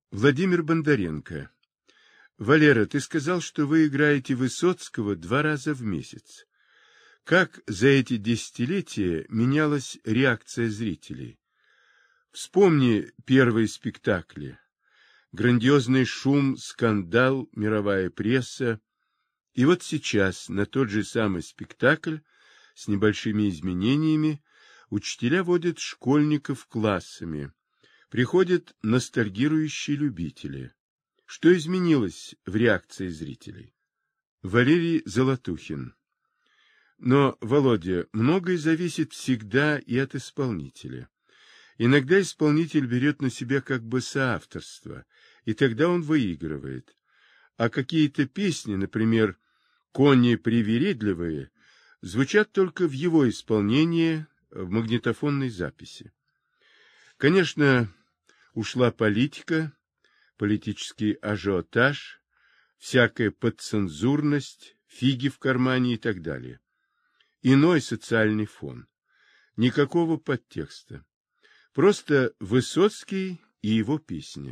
Владимир Бондаренко. Валера, ты сказал, что вы играете Высоцкого 2 раза в месяц. Как за эти десятилетия менялась реакция зрителей? Вспомни первые спектакли. Грандиозный шум, скандал, мировая пресса. И вот сейчас на тот же самый спектакль с небольшими изменениями учителя водят школьников классами. Приходят ностальгирующие любители. Что изменилось в реакции зрителей? Валерий Золотухин. Но, Володя, многое зависит всегда и от исполнителя. Иногда исполнитель берет на себя как бы соавторство, и тогда он выигрывает. А какие-то песни, например, «Кони привередливые», звучат только в его исполнении в магнитофонной записи. Конечно, ушла политика, политический ажиотаж, всякая подцензурность, фиги в кармане и так далее. Иной социальный фон. Никакого подтекста. Просто Высоцкий и его песни.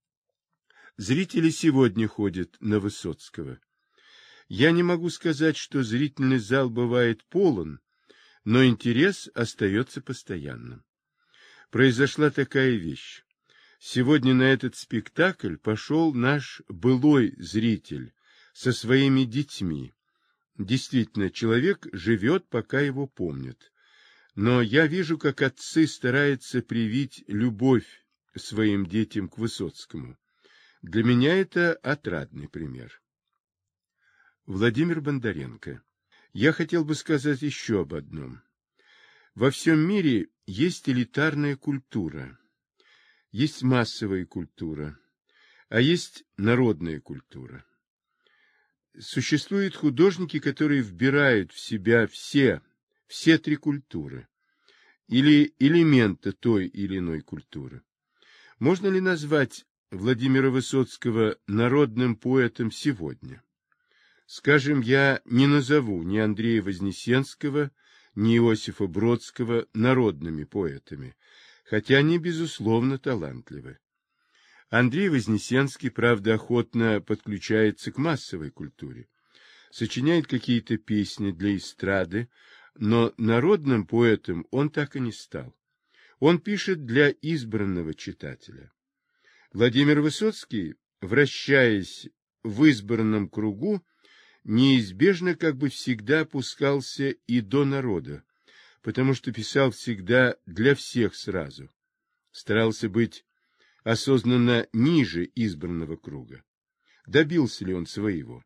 Зрители сегодня ходят на Высоцкого. Я не могу сказать, что зрительный зал бывает полон, но интерес остается постоянным. Произошла такая вещь. Сегодня на этот спектакль пошел наш былой зритель со своими детьми. Действительно, человек живет, пока его помнят. Но я вижу, как отцы стараются привить любовь своим детям к Высоцкому. Для меня это отрадный пример. Владимир Бондаренко. Я хотел бы сказать еще об одном. Во всем мире есть элитарная культура. Есть массовая культура, а есть народная культура. Существуют художники, которые вбирают в себя все 3 культуры или элемента той или иной культуры. Можно ли назвать Владимира Высоцкого народным поэтом сегодня? Скажем, я не назову ни Андрея Вознесенского, ни Иосифа Бродского народными поэтами, хотя они, безусловно, талантливы. Андрей Вознесенский, правда, охотно подключается к массовой культуре, сочиняет какие-то песни для эстрады, но народным поэтом он так и не стал. Он пишет для избранного читателя. Владимир Высоцкий, вращаясь в избранном кругу, неизбежно как бы всегда опускался и до народа, потому что писал всегда для всех сразу. Старался быть осознанно ниже избранного круга. Добился ли он своего?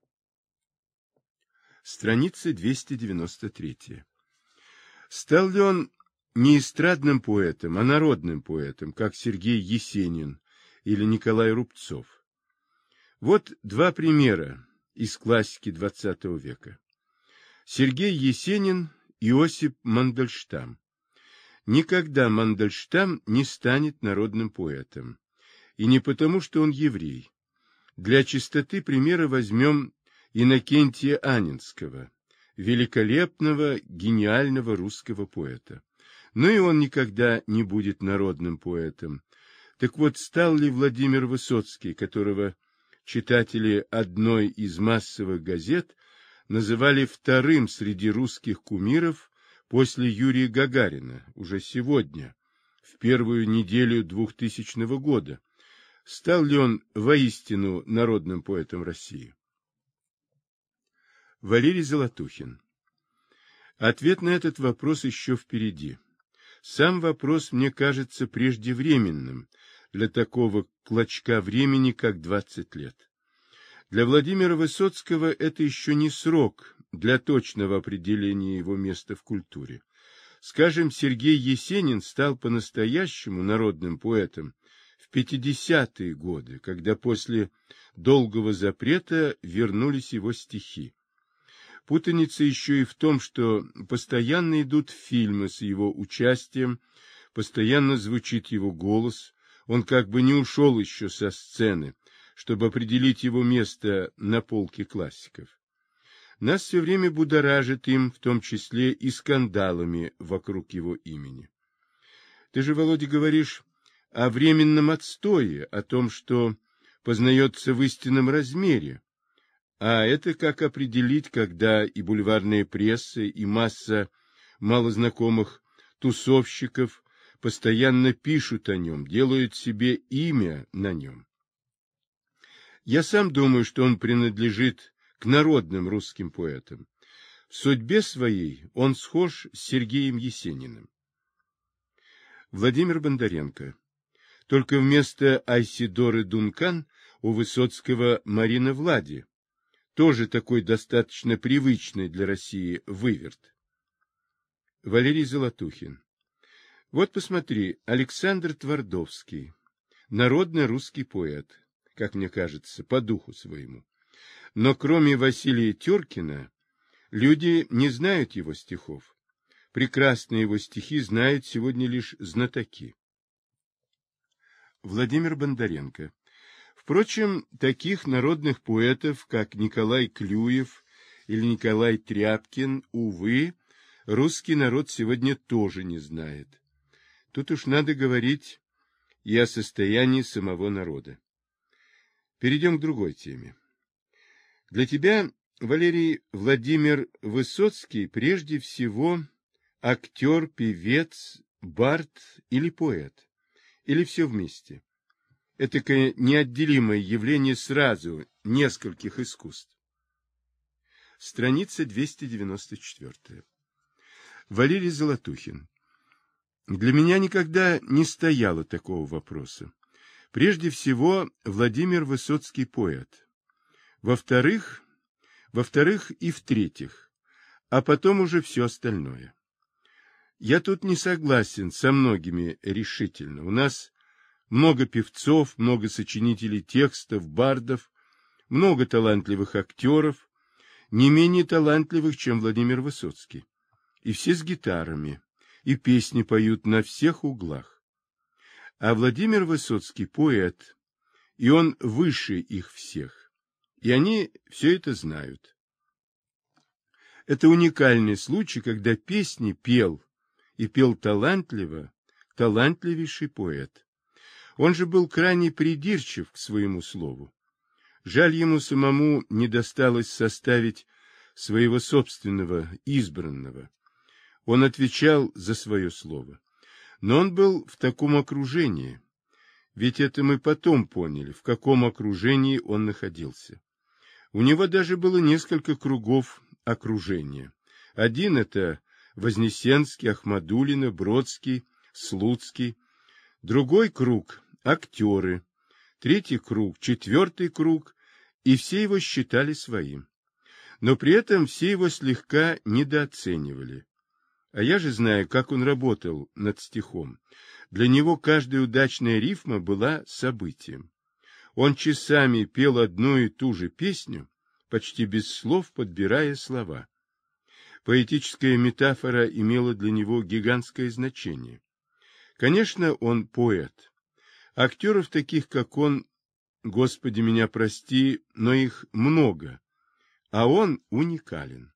Страница 293. Стал ли он не эстрадным поэтом, а народным поэтом, как Сергей Есенин или Николай Рубцов? Вот 2 примера из классики XX века. Сергей Есенин, Иосип Мандельштам. Никогда Мандельштам не станет народным поэтом. И не потому, что он еврей. Для чистоты примера возьмем Иннокентия Анинского, великолепного, гениального русского поэта. Но и он никогда не будет народным поэтом. Так вот, стал ли Владимир Высоцкий, которого читатели одной из массовых газет называли вторым среди русских кумиров после Юрия Гагарина, уже сегодня, в первую неделю 2000 года, стал ли он воистину народным поэтом России? Валерий Золотухин. Ответ на этот вопрос еще впереди. Сам вопрос мне кажется преждевременным для такого клочка времени, как 20 лет. Для Владимира Высоцкого это еще не срок для точного определения его места в культуре. Скажем, Сергей Есенин стал по-настоящему народным поэтом в 50-е годы, когда после долгого запрета вернулись его стихи. Путаница еще и в том, что постоянно идут фильмы с его участием, постоянно звучит его голос, он как бы не ушел еще со сцены, чтобы определить его место на полке классиков. Нас все время будоражит им, в том числе и скандалами вокруг его имени. Ты же, Володя, говоришь, о временном отстое, о том, что познается в истинном размере. А это как определить, когда и бульварная пресса, и масса малознакомых тусовщиков постоянно пишут о нем, делают себе имя на нем. Я сам думаю, что он принадлежит к народным русским поэтам. В судьбе своей он схож с Сергеем Есениным. Владимир Бондаренко. Только вместо Айсидоры Дункан у Высоцкого Марина Влади. Тоже такой достаточно привычный для России выверт. Валерий Золотухин. Вот посмотри, Александр Твардовский. Народный русский поэт, как мне кажется, по духу своему. Но кроме Василия Теркина, люди не знают его стихов. Прекрасные его стихи знают сегодня лишь знатоки. Владимир Бондаренко. Впрочем, таких народных поэтов, как Николай Клюев или Николай Тряпкин, увы, русский народ сегодня тоже не знает. Тут уж надо говорить и о состоянии самого народа. Перейдем к другой теме. Для тебя, Валерий, Владимир Высоцкий прежде всего актер, певец, бард или поэт? Или все вместе? Этакое неотделимое явление сразу нескольких искусств. Страница 294. Валерий Золотухин. Для меня никогда не стояло такого вопроса. Прежде всего, Владимир Высоцкий поэт. Во-вторых, и в-третьих, а потом уже все остальное. Я тут не согласен со многими решительно. У нас много певцов, много сочинителей текстов, бардов, много талантливых актеров, не менее талантливых, чем Владимир Высоцкий. И все с гитарами, и песни поют на всех углах. А Владимир Высоцкий поэт, и он выше их всех. И они все это знают. Это уникальный случай, когда песни пел, и пел талантливо, талантливейший поэт. Он же был крайне придирчив к своему слову. Жаль, ему самому не досталось составить своего собственного избранного. Он отвечал за свое слово. Но он был в таком окружении. Ведь это мы потом поняли, в каком окружении он находился. У него даже было несколько кругов окружения. Один — это Вознесенский, Ахмадуллина, Бродский, Слуцкий. Другой круг — актеры. Третий круг, четвертый круг, и все его считали своим. Но при этом все его слегка недооценивали. А я же знаю, как он работал над стихом. Для него каждая удачная рифма была событием. Он часами пел одну и ту же песню, почти без слов подбирая слова. Поэтическая метафора имела для него гигантское значение. Конечно, он поэт. Актеров таких, как он, Господи, меня прости, но их много, а он уникален.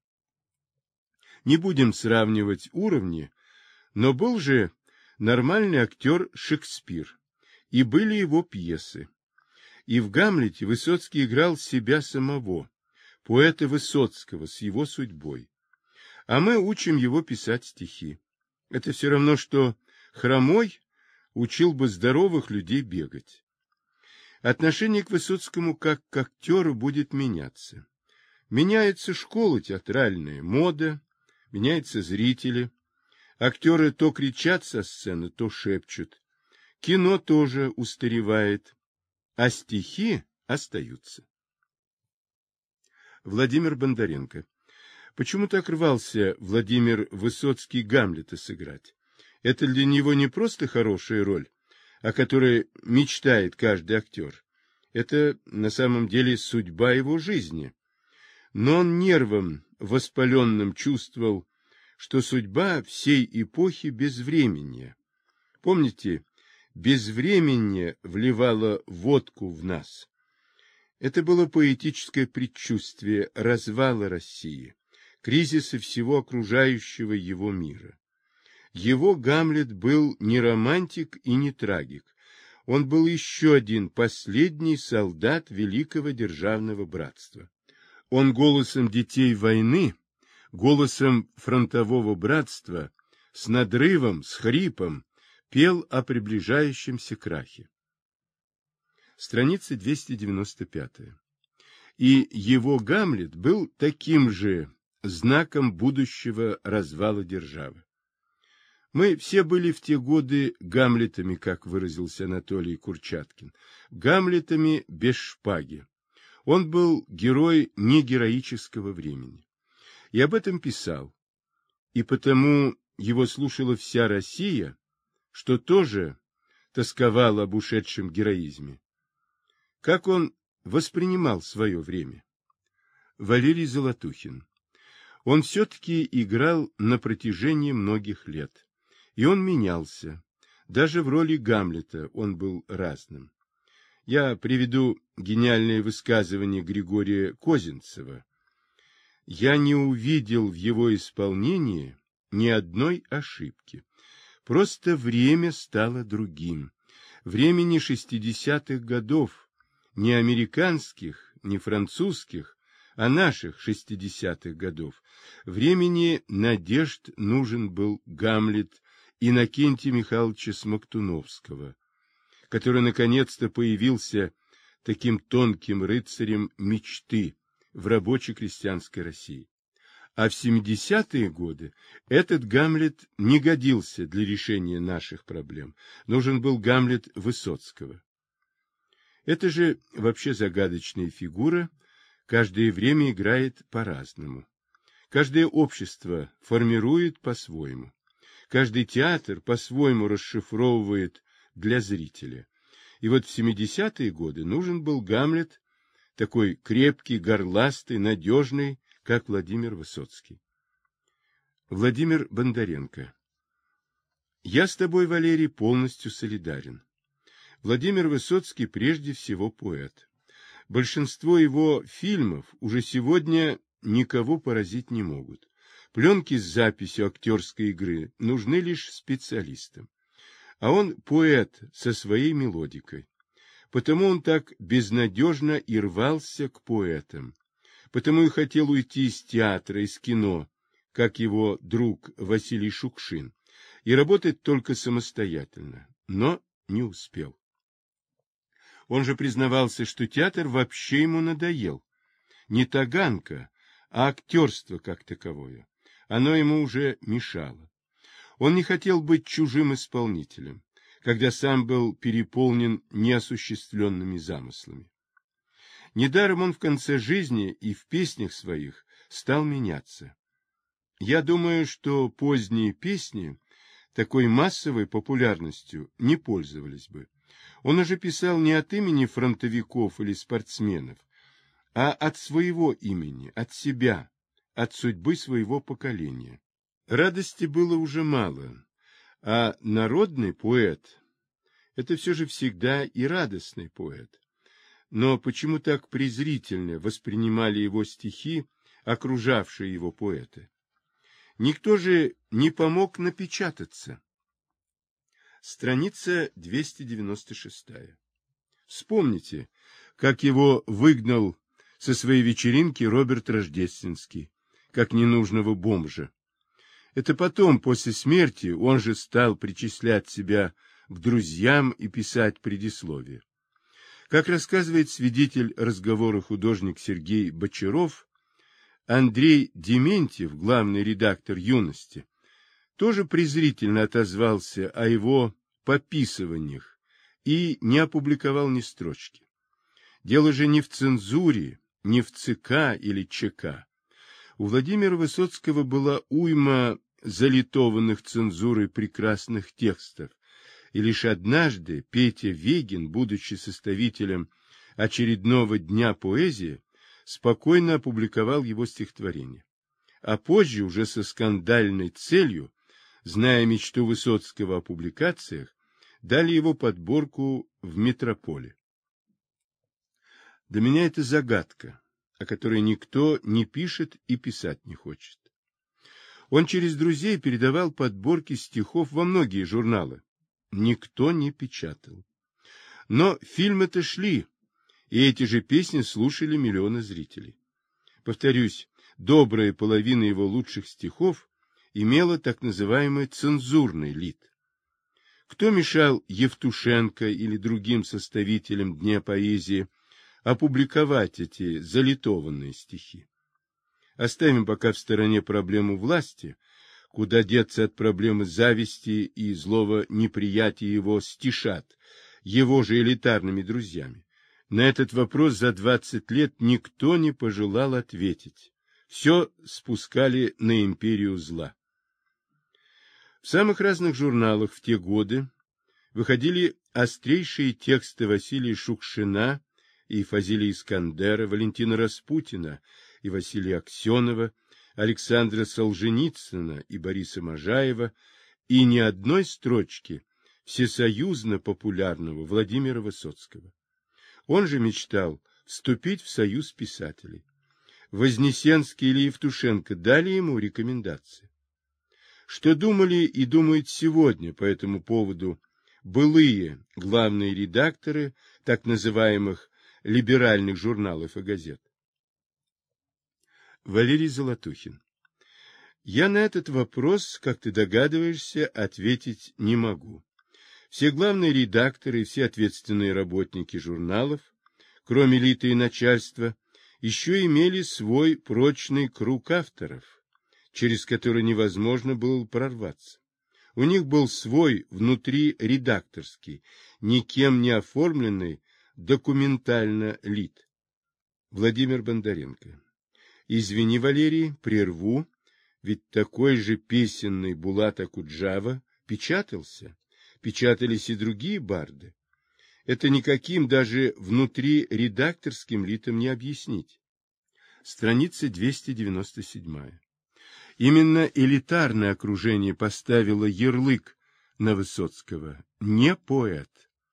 Не будем сравнивать уровни, но был же нормальный актер Шекспир, и были его пьесы. И в «Гамлете» Высоцкий играл себя самого, поэта Высоцкого с его судьбой. А мы учим его писать стихи. Это все равно, что хромой учил бы здоровых людей бегать. Отношение к Высоцкому как к актеру будет меняться. Меняется школа театральная, мода, меняются зрители. Актеры то кричат со сцены, то шепчут. Кино тоже устаревает, а стихи остаются. Владимир Бондаренко. Почему так рвался Владимир Высоцкий Гамлета сыграть? Это для него не просто хорошая роль, о которой мечтает каждый актер. Это на самом деле судьба его жизни. Но он нервом воспаленным чувствовал, что судьба всей эпохи безвременья. Помните, безвременье вливало водку в нас. Это было поэтическое предчувствие развала России, кризиса всего окружающего его мира. Его Гамлет был не романтик и не трагик, Он был еще один последний солдат великого державного братства. Он голосом детей войны, голосом фронтового братства, с надрывом, с хрипом, пел о приближающемся крахе. Страница 295. И его Гамлет был таким же знаком будущего развала державы. Мы все были в те годы Гамлетами, как выразился Анатолий Курчаткин, Гамлетами без шпаги. Он был герой негероического времени. И об этом писал. И потому его слушала вся Россия, что тоже тосковала об ушедшем героизме. Как он воспринимал свое время? Валерий Золотухин. Он все-таки играл на протяжении многих лет. И он менялся. Даже в роли Гамлета он был разным. Я приведу гениальное высказывание Григория Козинцева. Я не увидел в его исполнении ни одной ошибки. Просто время стало другим. Времени 60-х годов, не американских, не французских, а наших 60-х годов. Времени надежд нужен был Гамлет Иннокентия Михайловича Смоктуновского, который наконец-то появился таким тонким рыцарем мечты в рабоче-крестьянской России. А в 70-е годы этот Гамлет не годился для решения наших проблем. Нужен был Гамлет Высоцкого. Это же вообще загадочная фигура, каждое время играет по-разному. Каждое общество формирует по-своему. Каждый театр по-своему расшифровывает для зрителя. И вот в 70-е годы нужен был Гамлет, такой крепкий, горластый, надежный, как Владимир Высоцкий. Владимир Бондаренко. Я с тобой, Валерий, полностью солидарен. Владимир Высоцкий прежде всего поэт. Большинство его фильмов уже сегодня никого поразить не могут. Пленки с записью актерской игры нужны лишь специалистам. А он поэт со своей мелодикой. Потому он так безнадежно и рвался к поэтам. Потому и хотел уйти из театра, из кино, как его друг Василий Шукшин, и работать только самостоятельно, но не успел. Он же признавался, что театр вообще ему надоел. Не таганка, а актерство как таковое. Оно ему уже мешало. Он не хотел быть чужим исполнителем, когда сам был переполнен неосуществленными замыслами. Недаром он в конце жизни и в песнях своих стал меняться. Я думаю, что поздние песни такой массовой популярностью не пользовались бы. Он уже писал не от имени фронтовиков или спортсменов, а от своего имени, от себя, от судьбы своего поколения. Радости было уже мало, а народный поэт – это все же всегда и радостный поэт. Но почему так презрительно воспринимали его стихи, окружавшие его поэты? Никто же не помог напечататься. Страница 296. Вспомните, как его выгнал со своей вечеринки Роберт Рождественский, как ненужного бомжа. Это потом, после смерти, он же стал причислять себя к друзьям и писать предисловие. Как рассказывает свидетель разговора художник Сергей Бочаров, Андрей Дементьев, главный редактор «Юности», тоже презрительно отозвался о его пописываниях и не опубликовал ни строчки. Дело же не в цензуре, не в ЦК или ЧК. У Владимира Высоцкого была уйма залитованных цензурой прекрасных текстов, и лишь однажды Петя Вегин, будучи составителем очередного дня поэзии, спокойно опубликовал его стихотворение. А позже, уже со скандальной целью, зная мечту Высоцкого о публикациях, дали его подборку в «Метрополе». Для меня это загадка, о которой никто не пишет и писать не хочет. Он через друзей передавал подборки стихов во многие журналы. Никто не печатал. Но фильмы-то шли, и эти же песни слушали миллионы зрителей. Повторюсь, добрая половина его лучших стихов имела так называемый цензурный лик. Кто мешал Евтушенко или другим составителям Дня поэзии опубликовать эти залитованные стихи? Оставим пока в стороне проблему власти, куда деться от проблемы зависти и злого неприятия его стишат, его же элитарными друзьями. На этот вопрос за 20 лет никто не пожелал ответить. Все спускали на империю зла. В самых разных журналах в те годы выходили острейшие тексты Василия Шукшина и Фазилия Искандера, Валентина Распутина и Василия Аксенова, Александра Солженицына и Бориса Можаева, и ни одной строчки всесоюзно популярного Владимира Высоцкого. Он же мечтал вступить в союз писателей. Вознесенский или Евтушенко дали ему рекомендации. Что думали и думают сегодня по этому поводу былые главные редакторы так называемых либеральных журналов и газет? Валерий Золотухин. Я на этот вопрос, как ты догадываешься, ответить не могу. Все главные редакторы и все ответственные работники журналов, кроме элиты и начальства, еще имели свой прочный круг авторов, через который невозможно было прорваться. У них был свой внутриредакторский, никем не оформленный документально лид. Владимир Бондаренко. Извини, Валерий, прерву, ведь такой же песенный Булат Акуджава печатался. Печатались и другие барды. Это никаким даже внутриредакторским литом не объяснить. Страница 297. Именно элитарное окружение поставило ярлык на Высоцкого. Не поэт.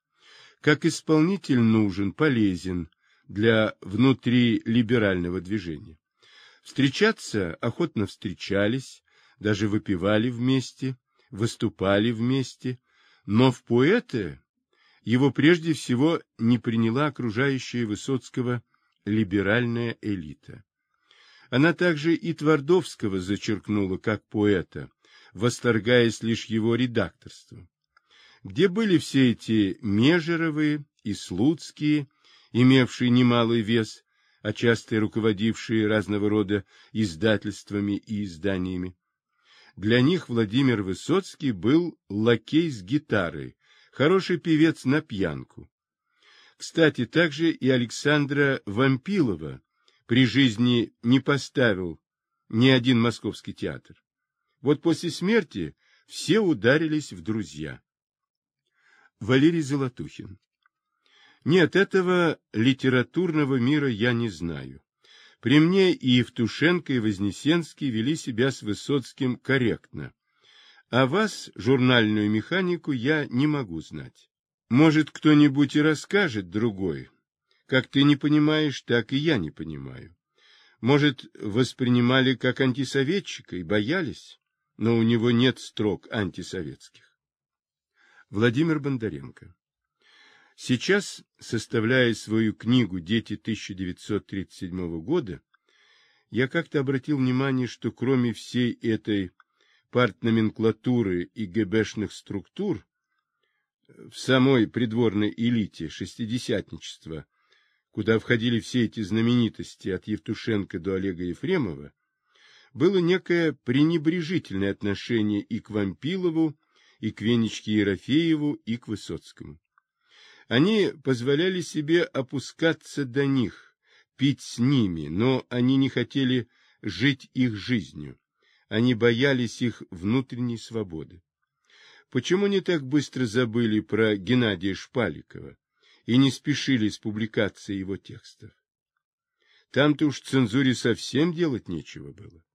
Как исполнитель нужен, полезен для внутрилиберального движения. Встречаться охотно встречались, даже выпивали вместе, выступали вместе, но в поэты его прежде всего не приняла окружающая Высоцкого либеральная элита. Она также и Твардовского зачеркнула как поэта, восторгаясь лишь его редакторством. Где были все эти Межеровы и Слуцкие, имевшие немалый вес, а часто и руководившие разного рода издательствами и изданиями? Для них Владимир Высоцкий был лакей с гитарой, хороший певец на пьянку. Кстати, также и Александра Вампилова при жизни не поставил ни один московский театр. Вот после смерти все ударились в друзья. Валерий Золотухин. Нет, этого литературного мира я не знаю. При мне и Евтушенко, и Вознесенский вели себя с Высоцким корректно. А вас, журнальную механику, я не могу знать. Может, кто-нибудь и расскажет другой. Как ты не понимаешь, так и я не понимаю. Может, воспринимали как антисоветчика и боялись, но у него нет строк антисоветских. Владимир Бондаренко. Сейчас, составляя свою книгу «Дети 1937 года», я как-то обратил внимание, что кроме всей этой партноменклатуры и ГБшных структур, в самой придворной элите шестидесятничества, куда входили все эти знаменитости от Евтушенко до Олега Ефремова, было некое пренебрежительное отношение и к Вампилову, и к Венечке Ерофееву, и к Высоцкому. Они позволяли себе опускаться до них, пить с ними, но они не хотели жить их жизнью. Они боялись их внутренней свободы. Почему не так быстро забыли про Геннадия Шпаликова и не спешили с публикацией его текстов? Там-то уж цензуре совсем делать нечего было.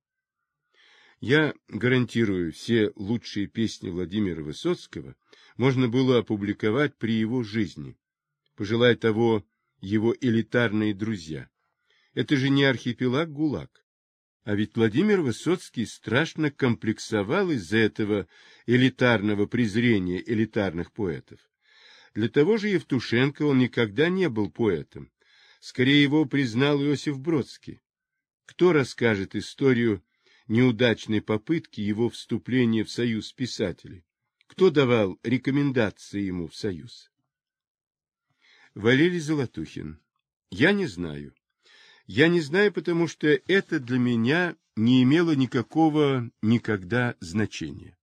Я гарантирую, все лучшие песни Владимира Высоцкого можно было опубликовать при его жизни, пожелая того его элитарные друзья. Это же не архипелаг ГУЛАГ. А ведь Владимир Высоцкий страшно комплексовал из-за этого элитарного презрения элитарных поэтов. Для того же Евтушенко он никогда не был поэтом. Скорее его признал Иосиф Бродский. Кто расскажет историю неудачной попытки его вступления в союз писателей? Кто давал рекомендации ему в союз? Валерий Золотухин. Я не знаю. Я не знаю, потому что это для меня не имело никакого никогда значения.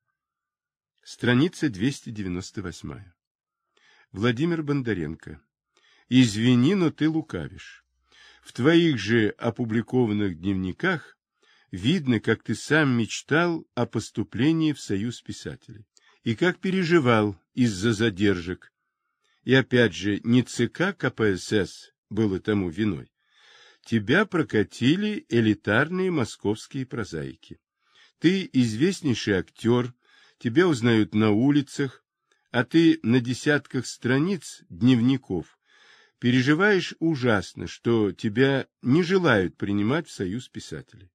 Страница 298. Владимир Бондаренко. Извини, но ты лукавишь. В твоих же опубликованных дневниках видно, как ты сам мечтал о поступлении в Союз писателей и как переживал из-за задержек. И опять же, не ЦК КПСС было тому виной. Тебя прокатили элитарные московские прозаики. Ты известнейший актер, тебя узнают на улицах, а ты на десятках страниц дневников переживаешь ужасно, что тебя не желают принимать в Союз писателей.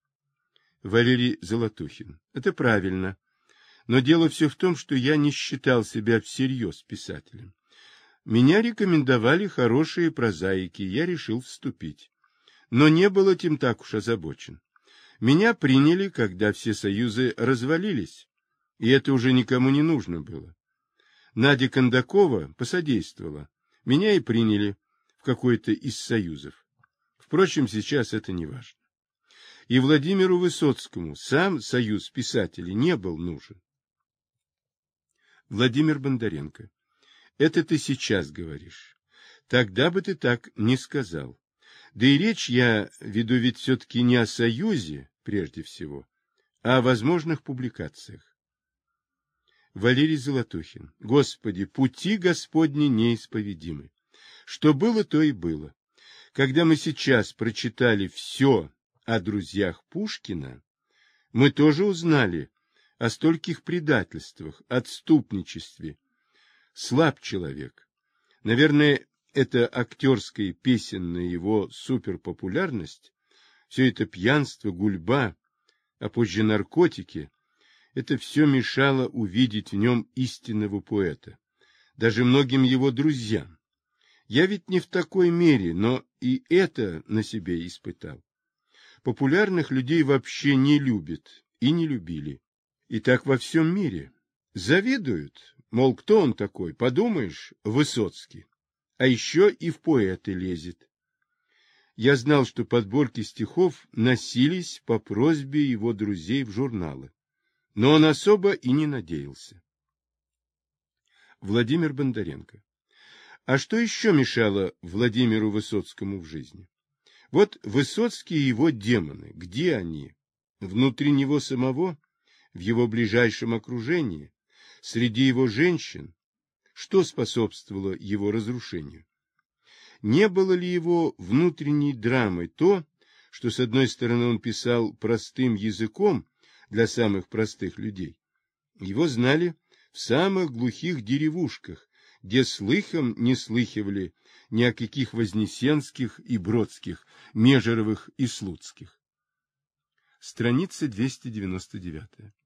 Валерий Золотухин. Это правильно. Но дело все в том, что я не считал себя всерьез писателем. Меня рекомендовали хорошие прозаики, я решил вступить. Но не был этим так уж озабочен. Меня приняли, когда все союзы развалились, и это уже никому не нужно было. Надя Кондакова посодействовала. Меня и приняли в какой-то из союзов. Впрочем, сейчас это не важно. И Владимиру Высоцкому сам союз писателей не был нужен. Владимир Бондаренко. Это ты сейчас говоришь. Тогда бы ты так не сказал. Да и речь я веду ведь все-таки не о союзе, прежде всего, а о возможных публикациях. Валерий Золотухин. Господи, пути Господни неисповедимы. Что было, то и было. Когда мы сейчас прочитали все о друзьях Пушкина, мы тоже узнали о стольких предательствах, отступничестве. Слаб человек. Наверное, это актерская и песенная его суперпопулярность, все это пьянство, гульба, а позже наркотики, это все мешало увидеть в нем истинного поэта, даже многим его друзьям. Я ведь не в такой мере, но и это на себе испытал. Популярных людей вообще не любят и не любили. И так во всем мире. Завидуют, мол, кто он такой, подумаешь, Высоцкий. А еще и в поэты лезет. Я знал, что подборки стихов носились по просьбе его друзей в журналы. Но он особо и не надеялся. Владимир Бондаренко. А что еще мешало Владимиру Высоцкому в жизни? Вот Высоцкий и его демоны. Где они? Внутри него самого? В его ближайшем окружении? Среди его женщин? Что способствовало его разрушению? Не было ли его внутренней драмой то, что, с одной стороны, он писал простым языком для самых простых людей? Его знали в самых глухих деревушках, где слыхом не слыхивали ни о каких вознесенских и бродских, межеровых и слуцких. Страница 299.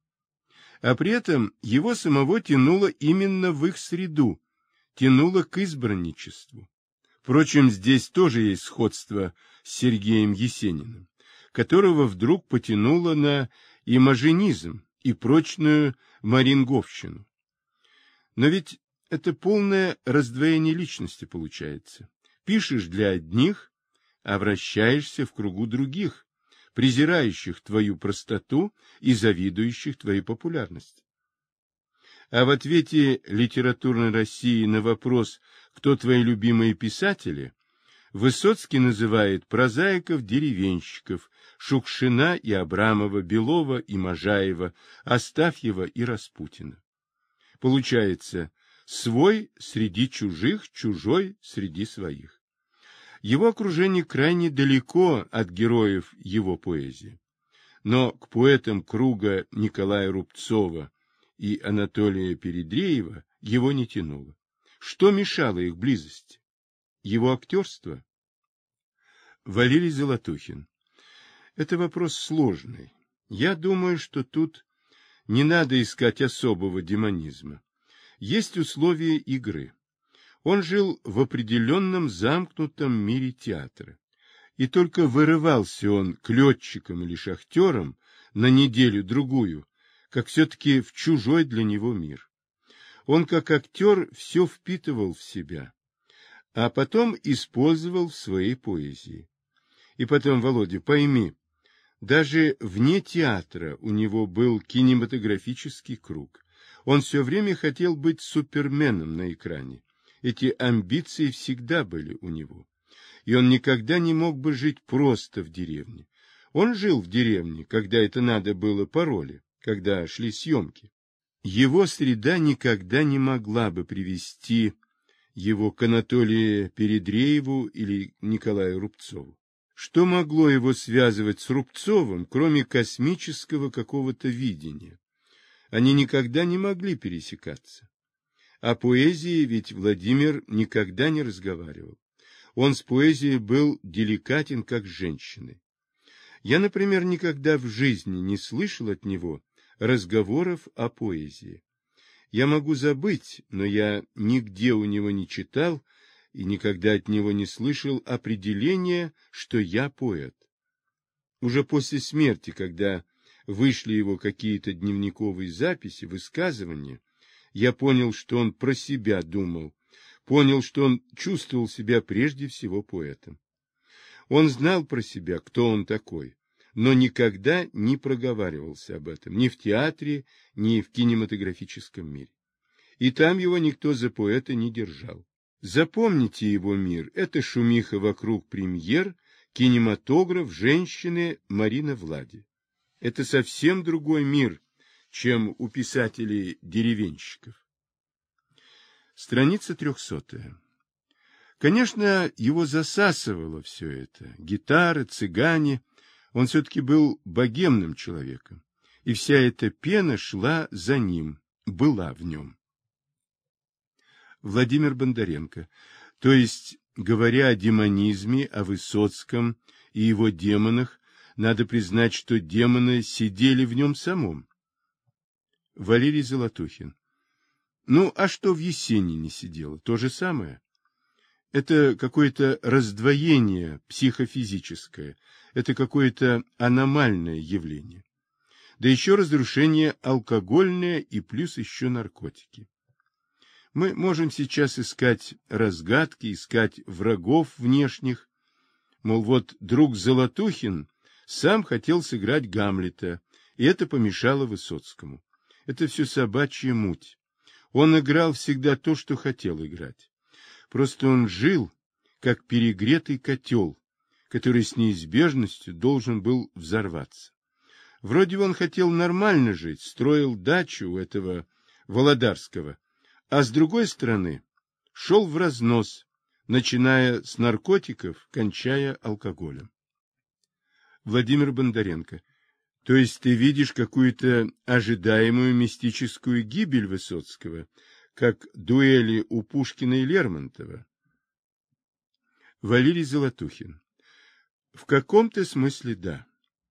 А при этом его самого тянуло именно в их среду, тянуло к избранничеству. Впрочем, здесь тоже есть сходство с Сергеем Есениным, которого вдруг потянуло на имажинизм и прочную маринговщину. Но ведь это полное раздвоение личности получается. Пишешь для одних, а вращаешься в кругу других, презирающих твою простоту и завидующих твоей популярности. А в ответе литературной России на вопрос «Кто твои любимые писатели?» Высоцкий называет прозаиков-деревенщиков Шукшина и Абрамова, Белова и Можаева, Астафьева и Распутина. Получается, свой среди чужих, чужой среди своих. Его окружение крайне далеко от героев его поэзии. Но к поэтам круга Николая Рубцова и Анатолия Передреева его не тянуло. Что мешало их близости? Его актерство? Валерий Золотухин. Это вопрос сложный. Я думаю, что тут не надо искать особого демонизма. Есть условия игры. Он жил в определенном замкнутом мире театра. И только вырывался он к летчикам или шахтерам на неделю-другую, как все-таки в чужой для него мир. Он, как актер, все впитывал в себя, а потом использовал в своей поэзии. И потом, Володя, пойми, даже вне театра у него был кинематографический круг. Он все время хотел быть суперменом на экране. Эти амбиции всегда были у него. И он никогда не мог бы жить просто в деревне. Он жил в деревне, когда это надо было по роли, когда шли съемки. Его среда никогда не могла бы привести его к Анатолию Передрееву или Николаю Рубцову. Что могло его связывать с Рубцовым, кроме космического какого-то видения? Они никогда не могли пересекаться. О поэзии ведь Владимир никогда не разговаривал. Он с поэзией был деликатен, как с женщиной. Я, например, никогда в жизни не слышал от него разговоров о поэзии. Я могу забыть, но я нигде у него не читал и никогда от него не слышал определения, что я поэт. Уже после смерти, когда вышли его какие-то дневниковые записи, высказывания, я понял, что он про себя думал, понял, что он чувствовал себя прежде всего поэтом. Он знал про себя, кто он такой, но никогда не проговаривался об этом ни в театре, ни в кинематографическом мире. И там его никто за поэта не держал. Запомните его мир. Это шумиха вокруг премьер, кинематограф, женщины, Марина Влади. Это совсем другой мир, чем у писателей-деревенщиков. Страница 300. Конечно, его засасывало все это. Гитары, цыгане. Он все-таки был богемным человеком. И вся эта пена шла за ним, была в нем. Владимир Бондаренко. То есть, говоря о демонизме, о Высоцком и его демонах, надо признать, что демоны сидели в нем самом. Валерий Золотухин. Ну, а что в Есенине сидело? То же самое. Это какое-то раздвоение психофизическое, это какое-то аномальное явление. Да еще разрушение алкогольное и плюс еще наркотики. Мы можем сейчас искать разгадки, искать врагов внешних. Мол, вот друг Золотухин сам хотел сыграть Гамлета, и это помешало Высоцкому. Это все собачья муть. Он играл всегда то, что хотел играть. Просто он жил, как перегретый котел, который с неизбежностью должен был взорваться. Вроде он хотел нормально жить, строил дачу у этого Володарского, а с другой стороны шел в разнос, начиная с наркотиков, кончая алкоголем. Владимир Бондаренко. То есть ты видишь какую-то ожидаемую мистическую гибель Высоцкого, как дуэли у Пушкина и Лермонтова? Валерий Золотухин. В каком-то смысле да.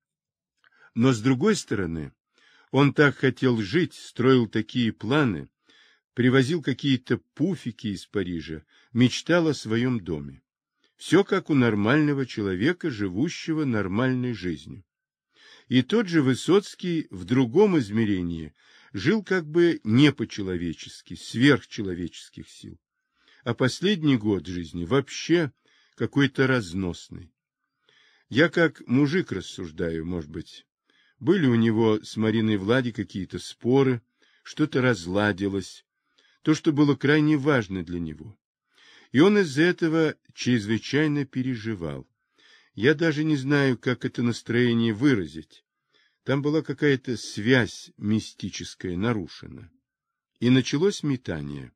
Но с другой стороны, он так хотел жить, строил такие планы, привозил какие-то пуфики из Парижа, мечтал о своем доме. Все как у нормального человека, живущего нормальной жизнью. И тот же Высоцкий в другом измерении жил как бы не по-человечески, сверхчеловеческих сил. А последний год жизни вообще какой-то разносный. Я как мужик рассуждаю, может быть. Были у него с Мариной Влади какие-то споры, что-то разладилось, то, что было крайне важно для него. И он из-за этого чрезвычайно переживал. Я даже не знаю, как это настроение выразить. Там была какая-то связь мистическая нарушена. И началось метание.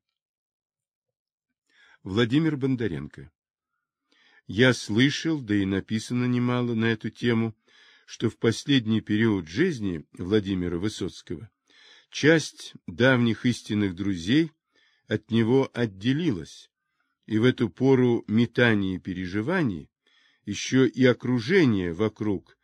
Владимир Бондаренко. Я слышал, да и написано немало на эту тему, что в последний период жизни Владимира Высоцкого часть давних истинных друзей от него отделилась, и в эту пору метаний и переживаний еще и окружение вокруг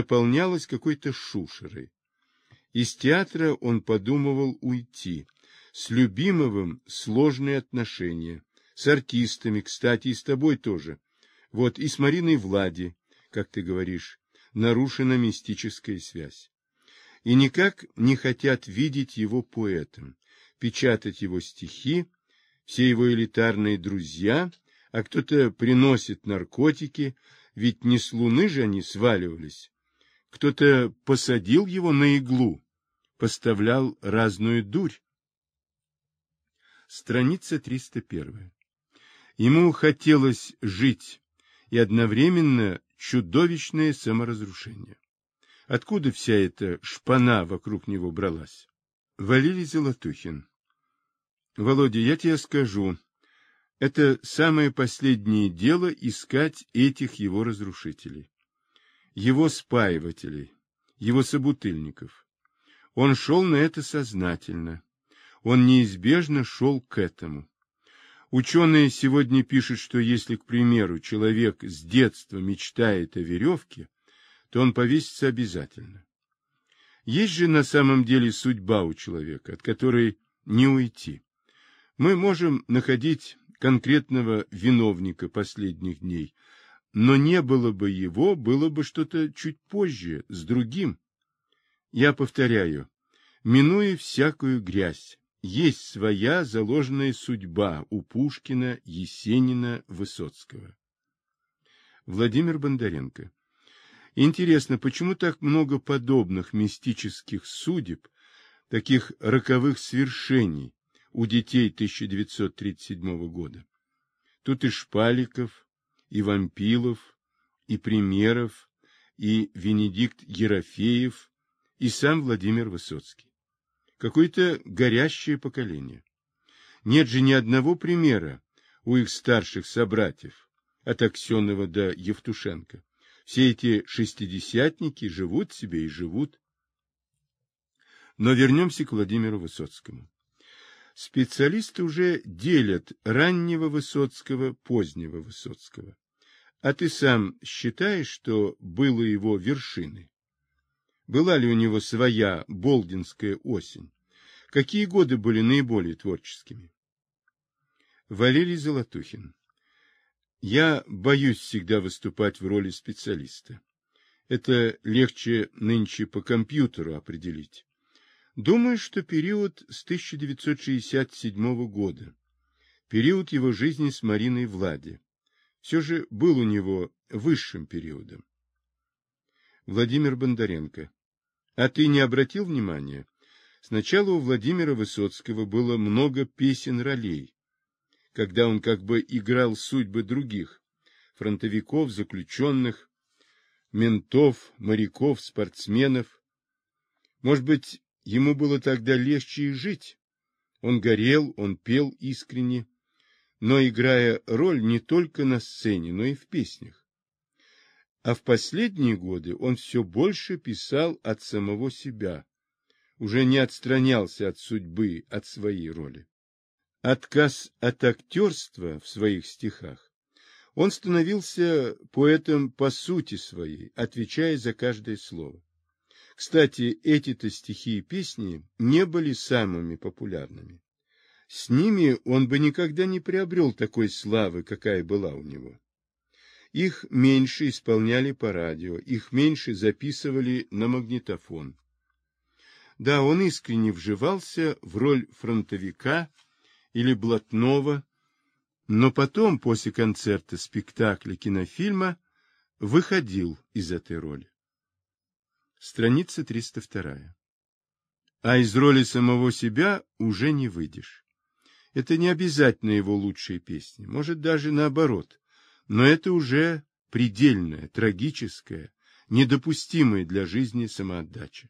заполнялось какой-то шушерой. Из театра он подумывал уйти, С Любимовым сложные отношения. С артистами, кстати, и с тобой тоже. Вот и с Мариной Влади, как ты говоришь, нарушена мистическая связь. И никак не хотят видеть его поэтом, печатать его стихи, все его элитарные друзья, а кто-то приносит наркотики, ведь не с Луны же они сваливались. Кто-то посадил его на иглу, поставлял разную дурь. Страница 301. Ему хотелось жить, и одновременно чудовищное саморазрушение. Откуда вся эта шпана вокруг него бралась? Валерий Золотухин. Володя, я тебе скажу, это самое последнее дело искать этих его разрушителей, его спаивателей, его собутыльников. Он шел на это сознательно. Он неизбежно шел к этому. Ученые сегодня пишут, что если, к примеру, человек с детства мечтает о веревке, то он повесится обязательно. Есть же на самом деле судьба у человека, от которой не уйти. Мы можем находить конкретного виновника последних дней, но не было бы его, было бы что-то чуть позже, с другим. Я повторяю, минуя всякую грязь, есть своя заложенная судьба у Пушкина, Есенина, Высоцкого. Владимир Бондаренко. Интересно, почему так много подобных мистических судеб, таких роковых свершений у детей 1937 года? Тут и Шпаликов, и Вампилов, и Примеров, и Венедикт Ерофеев, и сам Владимир Высоцкий. Какое-то горящее поколение. Нет же ни одного примера у их старших собратьев, от Аксенова до Евтушенко. Все эти шестидесятники живут себе и живут. Но вернемся к Владимиру Высоцкому. Специалисты уже делят раннего Высоцкого, позднего Высоцкого. А ты сам считаешь, что было его вершиной? Была ли у него своя болдинская осень? Какие годы были наиболее творческими? Валерий Золотухин. Я боюсь всегда выступать в роли специалиста. Это легче нынче по компьютеру определить. Думаю, что период с 1967 года, период его жизни с Мариной Влади, все же был у него высшим периодом. Владимир Бондаренко. А ты не обратил внимания? Сначала у Владимира Высоцкого было много песен-ролей, когда он как бы играл судьбы других, фронтовиков, заключенных, ментов, моряков, спортсменов. Может быть, ему было тогда легче и жить? Он горел, он пел искренне, но играя роль не только на сцене, но и в песнях. А в последние годы он все больше писал от самого себя, уже не отстранялся от судьбы, от своей роли. Отказ от актерства в своих стихах, он становился поэтом по сути своей, отвечая за каждое слово. Кстати, эти-то стихи и песни не были самыми популярными. С ними он бы никогда не приобрел такой славы, какая была у него. Их меньше исполняли по радио, их меньше записывали на магнитофон. Да, он искренне вживался в роль фронтовика или блатного, но потом, после концерта, спектакля, кинофильма, выходил из этой роли. Страница 302. А из роли самого себя уже не выйдешь. Это не обязательно его лучшие песни, может даже наоборот. Но это уже предельная, трагическая, недопустимая для жизни самоотдача.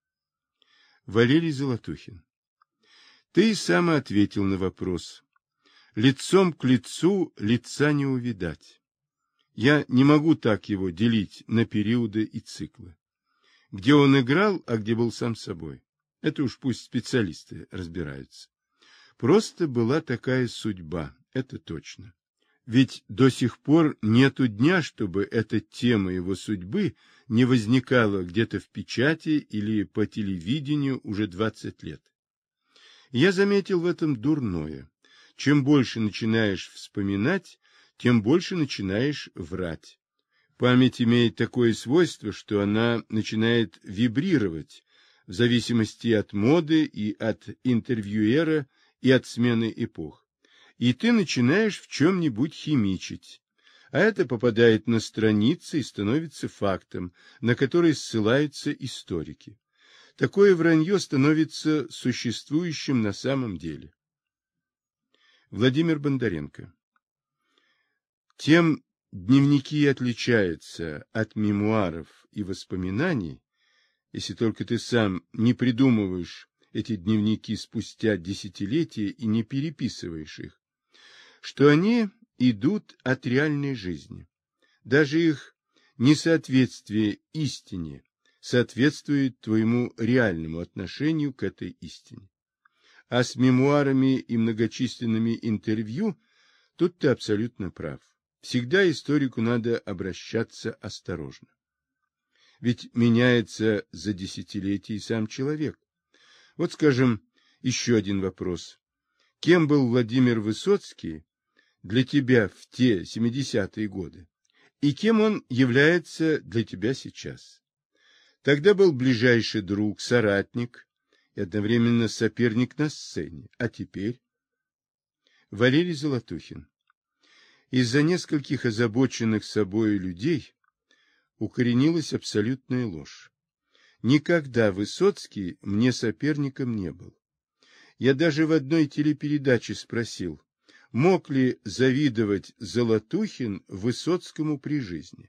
Валерий Золотухин. Ты и сам ответил на вопрос. Лицом к лицу лица не увидать. Я не могу так его делить на периоды и циклы. Где он играл, а где был сам собой. Это уж пусть специалисты разбираются. Просто была такая судьба, это точно. Ведь до сих пор нету дня, чтобы эта тема его судьбы не возникала где-то в печати или по телевидению уже 20 лет. Я заметил в этом дурное. Чем больше начинаешь вспоминать, тем больше начинаешь врать. Память имеет такое свойство, что она начинает вибрировать в зависимости от моды и от интервьюера и от смены эпох. И ты начинаешь в чем-нибудь химичить. А это попадает на страницы и становится фактом, на который ссылаются историки. Такое вранье становится существующим на самом деле. Владимир Бондаренко. Тем дневники отличаются от мемуаров и воспоминаний, если только ты сам не придумываешь эти дневники спустя десятилетия и не переписываешь их, что они идут от реальной жизни. Даже их несоответствие истине соответствует твоему реальному отношению к этой истине. А с мемуарами и многочисленными интервью тут ты абсолютно прав. Всегда историку надо обращаться осторожно. Ведь меняется за десятилетия и сам человек. Вот, скажем, еще один вопрос. Кем был Владимир Высоцкий для тебя в те 70-е годы? И кем он является для тебя сейчас? Тогда был ближайший друг, соратник и одновременно соперник на сцене. А теперь? Валерий Золотухин. Из-за нескольких озабоченных собой людей укоренилась абсолютная ложь. Никогда Высоцкий мне соперником не был. Я даже в одной телепередаче спросил, мог ли завидовать Золотухин Высоцкому при жизни.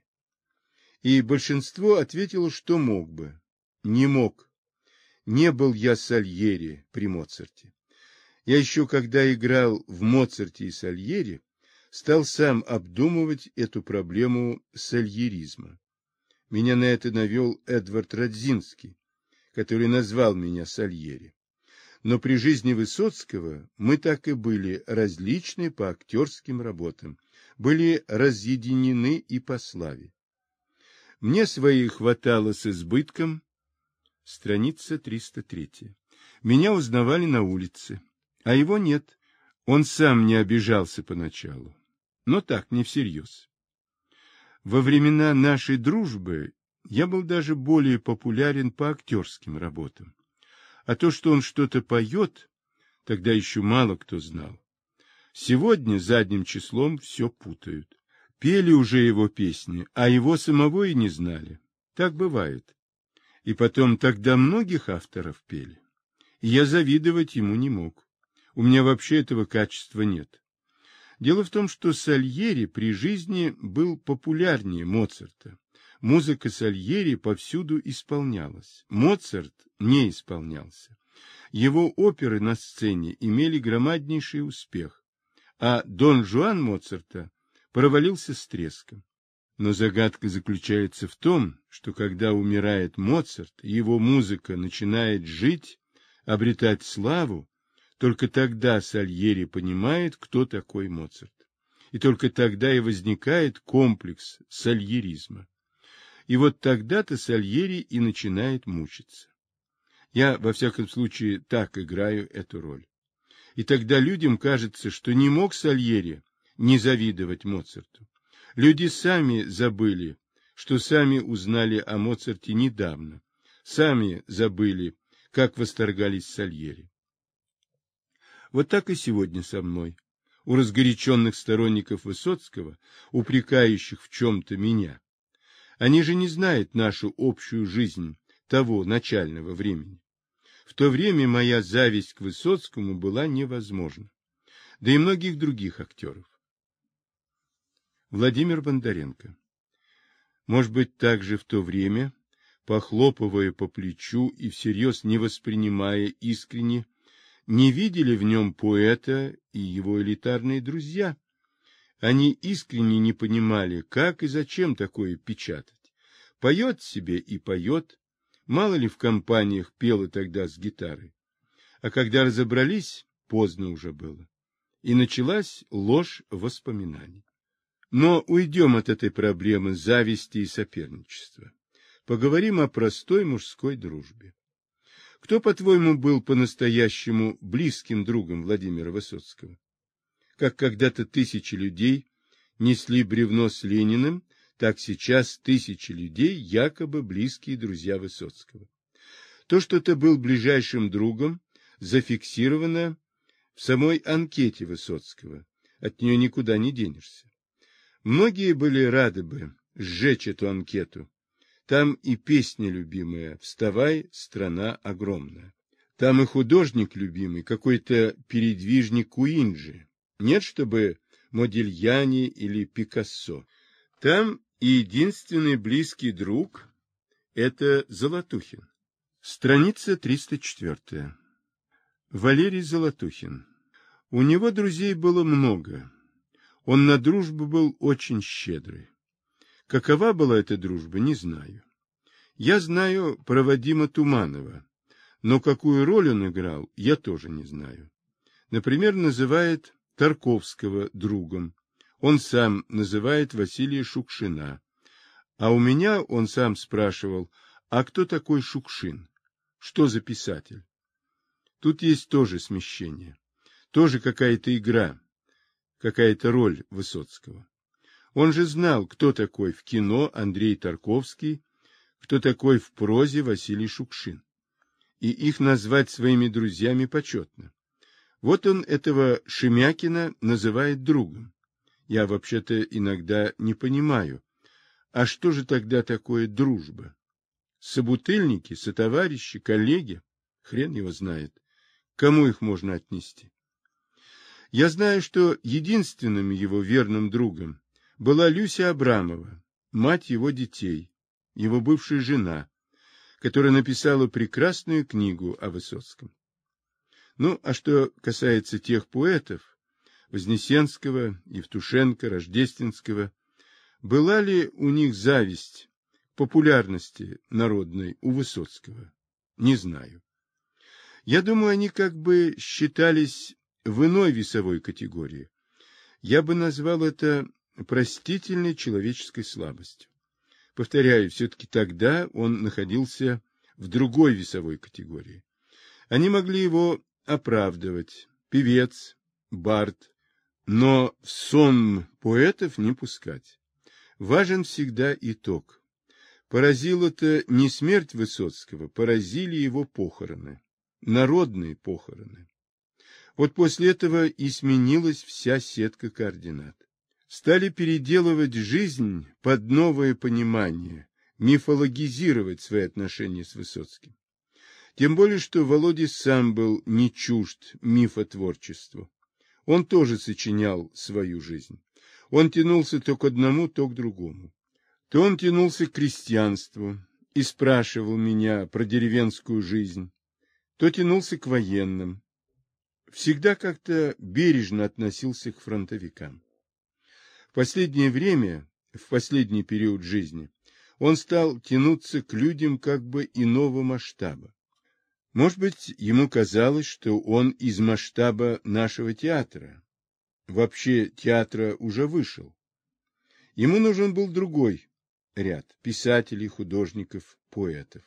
И большинство ответило, что мог бы. Не мог. Не был я Сальери при Моцарте. Я еще когда играл в Моцарте и Сальери, стал сам обдумывать эту проблему сальеризма. Меня на это навел Эдвард Радзинский, который назвал меня Сальери. Но при жизни Высоцкого мы так и были различны по актерским работам, были разъединены и по славе. Мне своей хватало с избытком. Страница 303. Меня узнавали на улице, а его нет. Он сам не обижался поначалу, но так, не всерьез. Во времена нашей дружбы я был даже более популярен по актерским работам. А то, что он что-то поет, тогда еще мало кто знал. Сегодня задним числом все путают. Пели уже его песни, а его самого и не знали. Так бывает. И потом тогда многих авторов пели. И я завидовать ему не мог. У меня вообще этого качества нет. Дело в том, что Сальери при жизни был популярнее Моцарта. Музыка Сальери повсюду исполнялась. Моцарт не исполнялся. Его оперы на сцене имели громаднейший успех, а Дон Жуан Моцарта провалился с треском. Но загадка заключается в том, что когда умирает Моцарт, его музыка начинает жить, обретать славу, только тогда Сальери понимает, кто такой Моцарт. И только тогда и возникает комплекс сальеризма. И вот тогда-то Сальери и начинает мучиться. Я, во всяком случае, так играю эту роль. И тогда людям кажется, что не мог Сальери не завидовать Моцарту. Люди сами забыли, что сами узнали о Моцарте недавно, сами забыли, как восторгались Сальери. Вот так и сегодня со мной. У разгоряченных сторонников Высоцкого, упрекающих в чем-то меня. Они же не знают нашу общую жизнь того начального времени. В то время моя зависть к Высоцкому была невозможна. Да и многих других актеров. Владимир Бондаренко. Может быть, также в то время, похлопывая по плечу и всерьез не воспринимая искренне, не видели в нем поэта и его элитарные друзья. Они искренне не понимали, как и зачем такое печатать. Поет себе и поет. Мало ли в компаниях пела тогда с гитарой. А когда разобрались, поздно уже было. И началась ложь воспоминаний. Но уйдем от этой проблемы зависти и соперничества. Поговорим о простой мужской дружбе. Кто, по-твоему, был по-настоящему близким другом Владимира Высоцкого? Как когда-то тысячи людей несли бревно с Лениным, так сейчас тысячи людей якобы близкие друзья Высоцкого. То, что ты был ближайшим другом, зафиксировано в самой анкете Высоцкого. От нее никуда не денешься. Многие были рады бы сжечь эту анкету. Там и песня любимая «Вставай, страна огромная». Там и художник любимый, какой-то передвижник Куинджи. Нет, чтобы Модильяни или Пикассо. Там и единственный близкий друг – это Золотухин. Страница 304. Валерий Золотухин. У него друзей было много. Он на дружбу был очень щедрый. Какова была эта дружба, не знаю. Я знаю про Вадима Туманова, но какую роль он играл, я тоже не знаю. Например, называет Тарковского другом. Он сам называет Василия Шукшина. А у меня он сам спрашивал, а кто такой Шукшин? Что за писатель? Тут есть тоже смещение. Тоже какая-то игра, какая-то роль Высоцкого. Он же знал, кто такой в кино Андрей Тарковский, кто такой в прозе Василий Шукшин. И их назвать своими друзьями почетно. Вот он этого Шемякина называет другом. Я вообще-то иногда не понимаю, а что же тогда такое дружба? Собутыльники, сотоварищи, коллеги? Хрен его знает. Кому их можно отнести? Я знаю, что единственным его верным другом была Люся Абрамова, мать его детей, его бывшая жена, которая написала прекрасную книгу о Высоцком. Ну, а что касается тех поэтов, Вознесенского, Евтушенко, Рождественского, была ли у них зависть к популярности народной у Высоцкого? Не знаю. Я думаю, они как бы считались в иной весовой категории. Я бы назвал это простительной человеческой слабостью. Повторяю, все-таки тогда он находился в другой весовой категории. Они могли его оправдывать, певец, бард, но в сон поэтов не пускать. Важен всегда итог. Поразила-то не смерть Высоцкого, поразили его похороны, народные похороны. Вот после этого и сменилась вся сетка координат. Стали переделывать жизнь под новое понимание, мифологизировать свои отношения с Высоцким. Тем более, что Володя сам был не чужд мифотворчеству. Он тоже сочинял свою жизнь. Он тянулся то к одному, то к другому. То он тянулся к крестьянству и спрашивал меня про деревенскую жизнь, то тянулся к военным. Всегда как-то бережно относился к фронтовикам. В последнее время, в последний период жизни, он стал тянуться к людям как бы иного масштаба. Может быть, ему казалось, что он из масштаба нашего театра. Вообще театра уже вышел. Ему нужен был другой ряд писателей, художников, поэтов.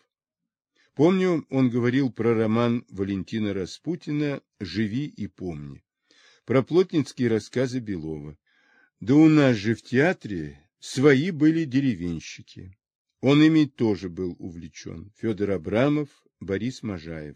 Помню, он говорил про роман Валентина Распутина «Живи и помни», про плотницкие рассказы Белова. Да у нас же в театре свои были деревенщики. Он ими тоже был увлечен. Федор Абрамов, Борис Можаев.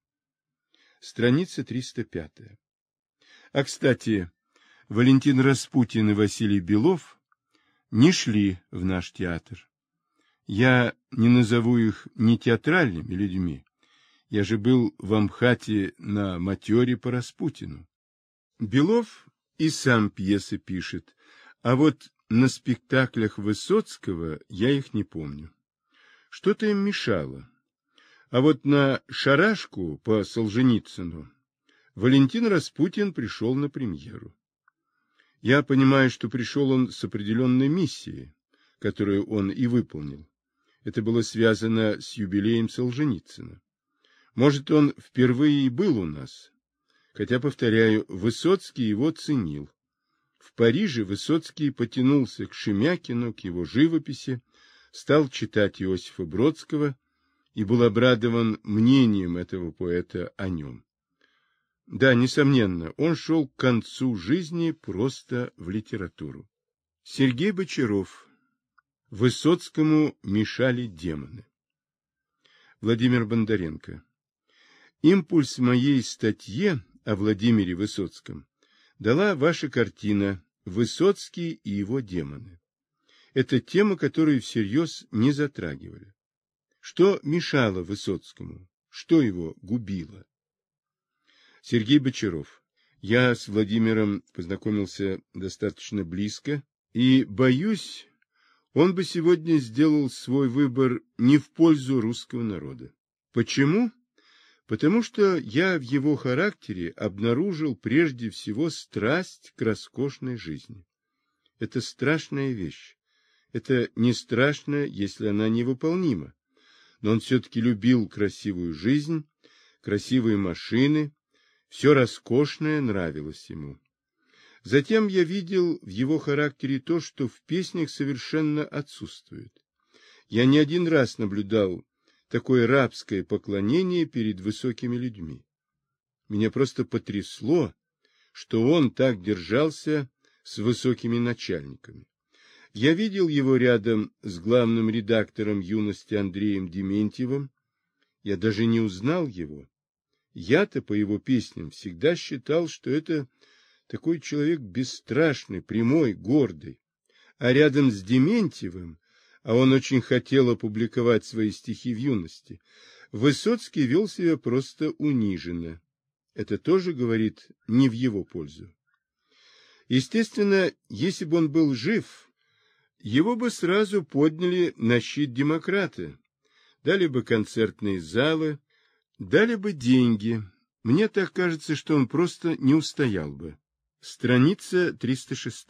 Страница 305. А, кстати, Валентин Распутин и Василий Белов не шли в наш театр. Я не назову их не театральными людьми. Я же был в Амхате на матере по Распутину. Белов и сам пьесы пишет, а вот на спектаклях Высоцкого я их не помню. Что-то им мешало. А вот на «Шарашку» по Солженицыну Валентин Распутин пришел на премьеру. Я понимаю, что пришел он с определенной миссией, которую он и выполнил. Это было связано с юбилеем Солженицына. Может, он впервые и был у нас. Хотя, повторяю, Высоцкий его ценил. В Париже Высоцкий потянулся к Шемякину, к его живописи, стал читать Иосифа Бродского и был обрадован мнением этого поэта о нем. Да, несомненно, он шел к концу жизни просто в литературу. Сергей Бочаров. Высоцкому мешали демоны. Владимир Бондаренко. Импульс моей статье о Владимире Высоцком дала ваша картина «Высоцкий и его демоны». Это тема, которую всерьез не затрагивали. Что мешало Высоцкому? Что его губило? Сергей Бочаров. Я с Владимиром познакомился достаточно близко, и, боюсь, он бы сегодня сделал свой выбор не в пользу русского народа. Почему? Потому что я в его характере обнаружил прежде всего страсть к роскошной жизни. Это страшная вещь. Это не страшно, если она невыполнима. Но он все-таки любил красивую жизнь, красивые машины, все роскошное нравилось ему. Затем я видел в его характере то, что в песнях совершенно отсутствует. Я не один раз наблюдал такое рабское поклонение перед высокими людьми. Меня просто потрясло, что он так держался с высокими начальниками. Я видел его рядом с главным редактором «Юности» Андреем Дементьевым. Я даже не узнал его. Я-то по его песням всегда считал, что это такой человек бесстрашный, прямой, гордый. А рядом с Дементьевым, а он очень хотел опубликовать свои стихи в «Юности», Высоцкий вел себя просто униженно. Это тоже говорит не в его пользу. Естественно, если бы он был жив, его бы сразу подняли на щит демократы, дали бы концертные залы, дали бы деньги. Мне так кажется, что он просто не устоял бы. Страница 306.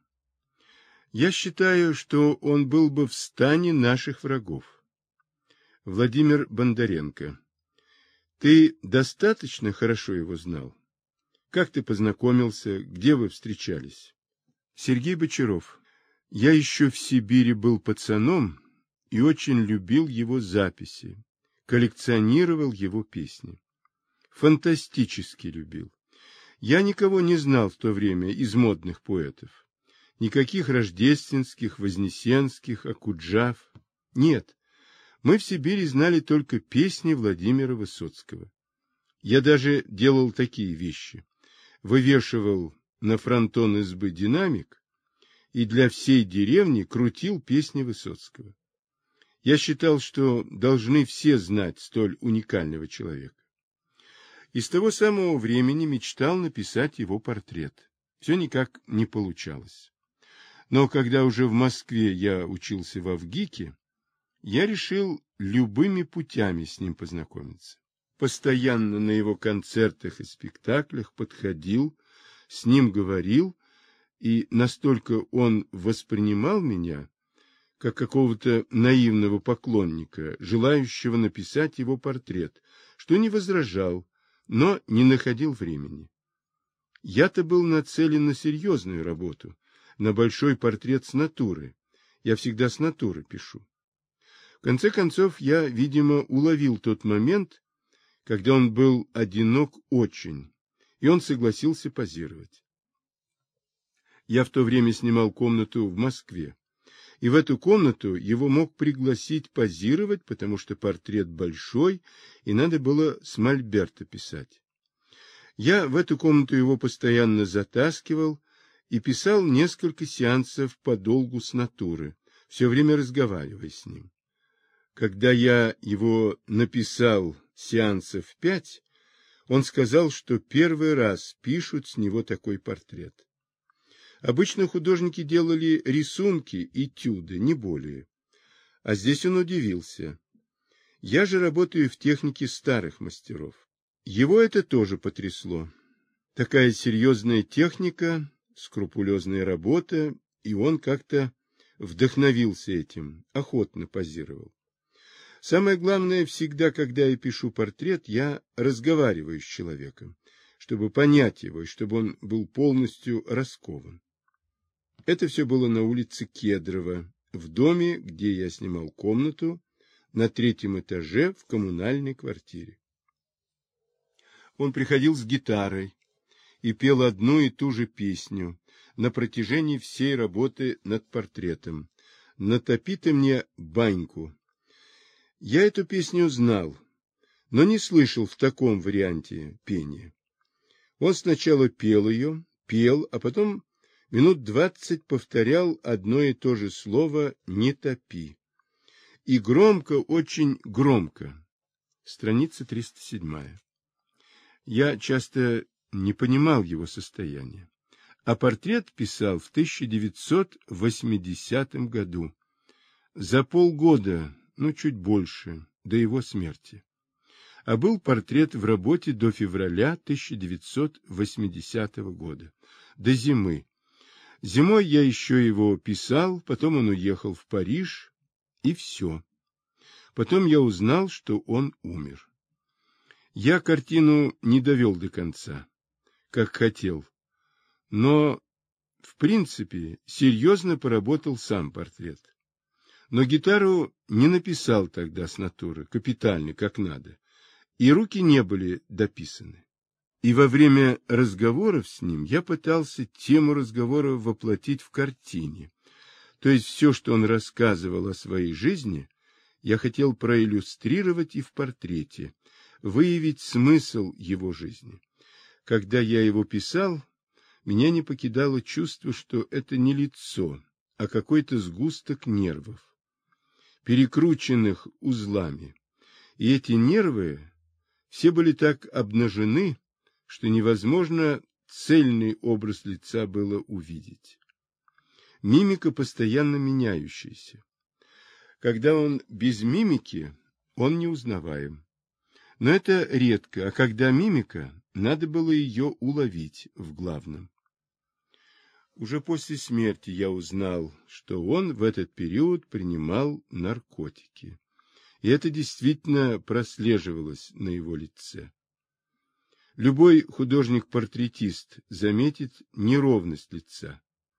Я считаю, что он был бы в стане наших врагов. Владимир Бондаренко. Ты достаточно хорошо его знал? Как ты познакомился? Где вы встречались? Сергей Бочаров. Я еще в Сибири был пацаном и очень любил его записи, коллекционировал его песни. Фантастически любил. Я никого не знал в то время из модных поэтов. Никаких рождественских, вознесенских, Окуджав. Нет, мы в Сибири знали только песни Владимира Высоцкого. Я даже делал такие вещи. Вывешивал на фронтон избы динамик и для всей деревни крутил песни Высоцкого. Я считал, что должны все знать столь уникального человека. И с того самого времени мечтал написать его портрет. Все никак не получалось. Но когда уже в Москве я учился в Авгике, я решил любыми путями с ним познакомиться. Постоянно на его концертах и спектаклях подходил, с ним говорил, и настолько он воспринимал меня, как какого-то наивного поклонника, желающего написать его портрет, что не возражал, но не находил времени. Я-то был нацелен на серьезную работу, на большой портрет с натуры. Я всегда с натуры пишу. В конце концов, я, видимо, уловил тот момент, когда он был одинок очень, и он согласился позировать. Я в то время снимал комнату в Москве, и в эту комнату его мог пригласить позировать, потому что портрет большой, и надо было с мольберта писать. Я в эту комнату его постоянно затаскивал и писал несколько сеансов подолгу с натуры, все время разговаривая с ним. Когда я его написал сеансов 5, он сказал, что первый раз пишут с него такой портрет. Обычно художники делали рисунки, этюды, не более. А здесь он удивился. Я же работаю в технике старых мастеров. Его это тоже потрясло. Такая серьезная техника, скрупулезная работа, и он как-то вдохновился этим, охотно позировал. Самое главное, всегда, когда я пишу портрет, я разговариваю с человеком, чтобы понять его, и чтобы он был полностью раскован. Это все было на улице Кедрова, в доме, где я снимал комнату, на 3-м этаже в коммунальной квартире. Он приходил с гитарой и пел одну и ту же песню на протяжении всей работы над портретом. «Натопи ты мне баньку». Я эту песню знал, но не слышал в таком варианте пения. Он сначала пел ее, а потом минут 20 повторял одно и то же слово «не топи». И громко, очень громко. Страница 307. Я часто не понимал его состояния. А портрет писал в 1980 году. За полгода, чуть больше, до его смерти. А был портрет в работе до февраля 1980 года, до зимы. Зимой я еще его писал, потом он уехал в Париж, и все. Потом я узнал, что он умер. Я картину не довел до конца, как хотел, но, в принципе, серьезно поработал сам портрет. Но гитару не написал тогда с натуры, капитально, как надо, и руки не были дописаны. И во время разговоров с ним я пытался тему разговора воплотить в картине. То есть все, что он рассказывал о своей жизни, я хотел проиллюстрировать и в портрете, выявить смысл его жизни. Когда я его писал, меня не покидало чувство, что это не лицо, а какой-то сгусток нервов, перекрученных узлами. И эти нервы все были так обнажены, что невозможно цельный образ лица было увидеть. Мимика постоянно меняющаяся. Когда он без мимики, он неузнаваем. Но это редко, а когда мимика, надо было ее уловить в главном. Уже после смерти я узнал, что он в этот период принимал наркотики. И это действительно прослеживалось на его лице. Любой художник-портретист заметит неровность лица.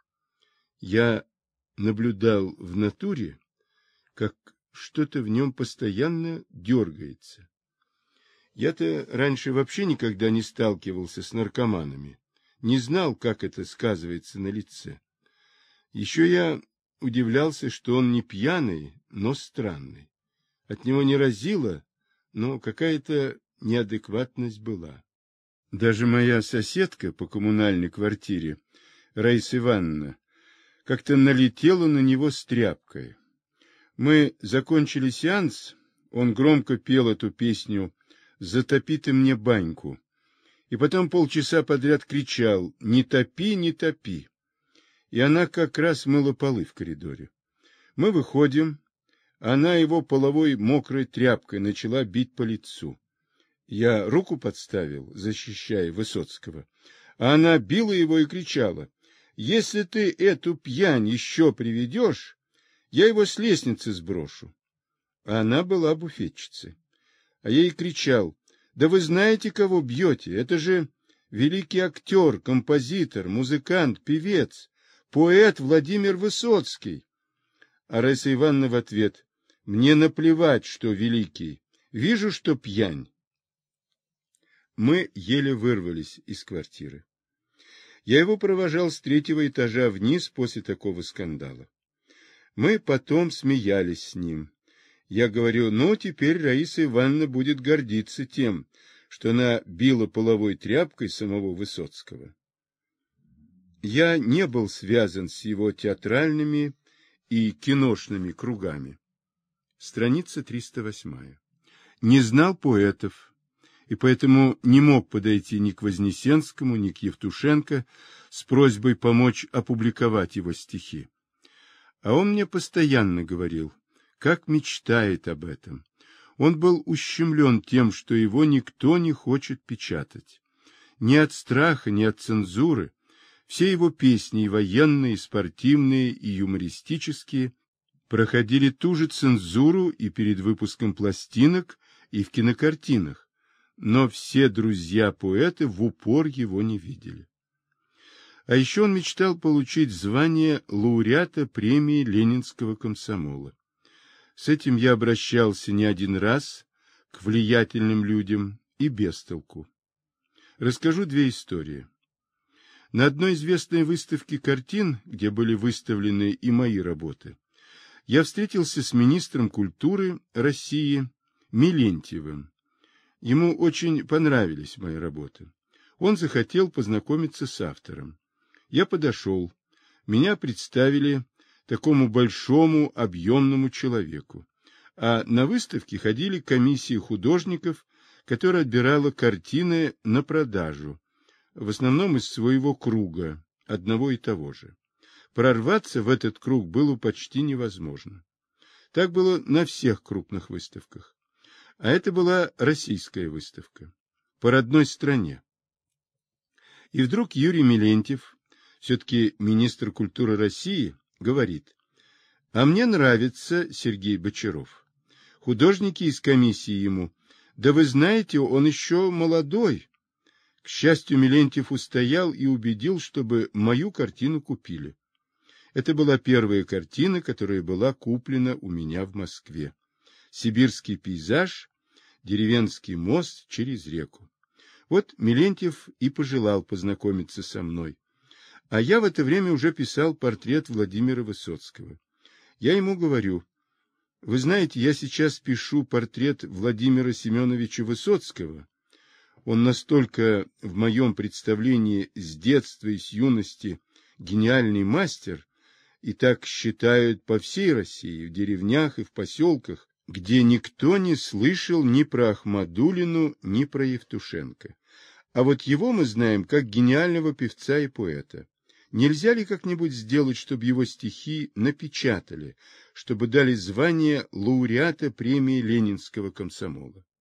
Я наблюдал в натуре, как что-то в нем постоянно дергается. Я-то раньше вообще никогда не сталкивался с наркоманами, не знал, как это сказывается на лице. Еще я удивлялся, что он не пьяный, но странный. От него не разило, но какая-то неадекватность была. Даже моя соседка по коммунальной квартире, Раиса Ивановна, как-то налетела на него с тряпкой. Мы закончили сеанс, он громко пел эту песню «Затопи ты мне баньку», и потом полчаса подряд кричал «Не топи, не топи». И она как раз мыла полы в коридоре. Мы выходим, она его половой мокрой тряпкой начала бить по лицу. Я руку подставил, защищая Высоцкого, а она била его и кричала: «Если ты эту пьянь еще приведешь, я его с лестницы сброшу». А она была буфетчицей. А я ей кричал: «Да вы знаете, кого бьете? Это же великий актер, композитор, музыкант, певец, поэт Владимир Высоцкий». А Раиса Ивановна в ответ: «Мне наплевать, что великий. Вижу, что пьянь». Мы еле вырвались из квартиры. Я его провожал с 3-го этажа вниз после такого скандала. Мы потом смеялись с ним. Я говорю: теперь Раиса Ивановна будет гордиться тем, что она била половой тряпкой самого Высоцкого. Я не был связан с его театральными и киношными кругами. Страница 308. Не знал поэтов, и поэтому не мог подойти ни к Вознесенскому, ни к Евтушенко с просьбой помочь опубликовать его стихи. А он мне постоянно говорил, как мечтает об этом. Он был ущемлен тем, что его никто не хочет печатать. Ни от страха, ни от цензуры. Все его песни, и военные, и спортивные, и юмористические, проходили ту же цензуру и перед выпуском пластинок, и в кинокартинах. Но все друзья-поэты в упор его не видели. А еще он мечтал получить звание лауреата премии Ленинского комсомола. С этим я обращался не один раз к влиятельным людям и без толку. Расскажу две истории. На одной известной выставке картин, где были выставлены и мои работы, я встретился с министром культуры России Мелентьевым. Ему очень понравились мои работы. Он захотел познакомиться с автором. Я подошел. Меня представили такому большому, объемному человеку. А на выставке ходили комиссии художников, которая отбирала картины на продажу, в основном из своего круга, одного и того же. Прорваться в этот круг было почти невозможно. Так было на всех крупных выставках. А это была российская выставка, по родной стране. И вдруг Юрий Мелентьев, все-таки министр культуры России, говорит: «А мне нравится Сергей Бочаров». Художники из комиссии ему: «Да вы знаете, он еще молодой». К счастью, Мелентьев устоял и убедил, чтобы мою картину купили. Это была первая картина, которая была куплена у меня в Москве. Сибирский пейзаж, деревенский мост через реку. Вот Мелентьев и пожелал познакомиться со мной. А я в это время уже писал портрет Владимира Высоцкого. Я ему говорю: «Вы знаете, я сейчас пишу портрет Владимира Семеновича Высоцкого. Он настолько в моем представлении с детства и с юности гениальный мастер, и так считают по всей России, в деревнях и в поселках, где никто не слышал ни про Ахмадуллину, ни про Евтушенко. А вот его мы знаем как гениального певца и поэта. Нельзя ли как-нибудь сделать, чтобы его стихи напечатали, чтобы дали звание лауреата премии Ленинского комсомола?»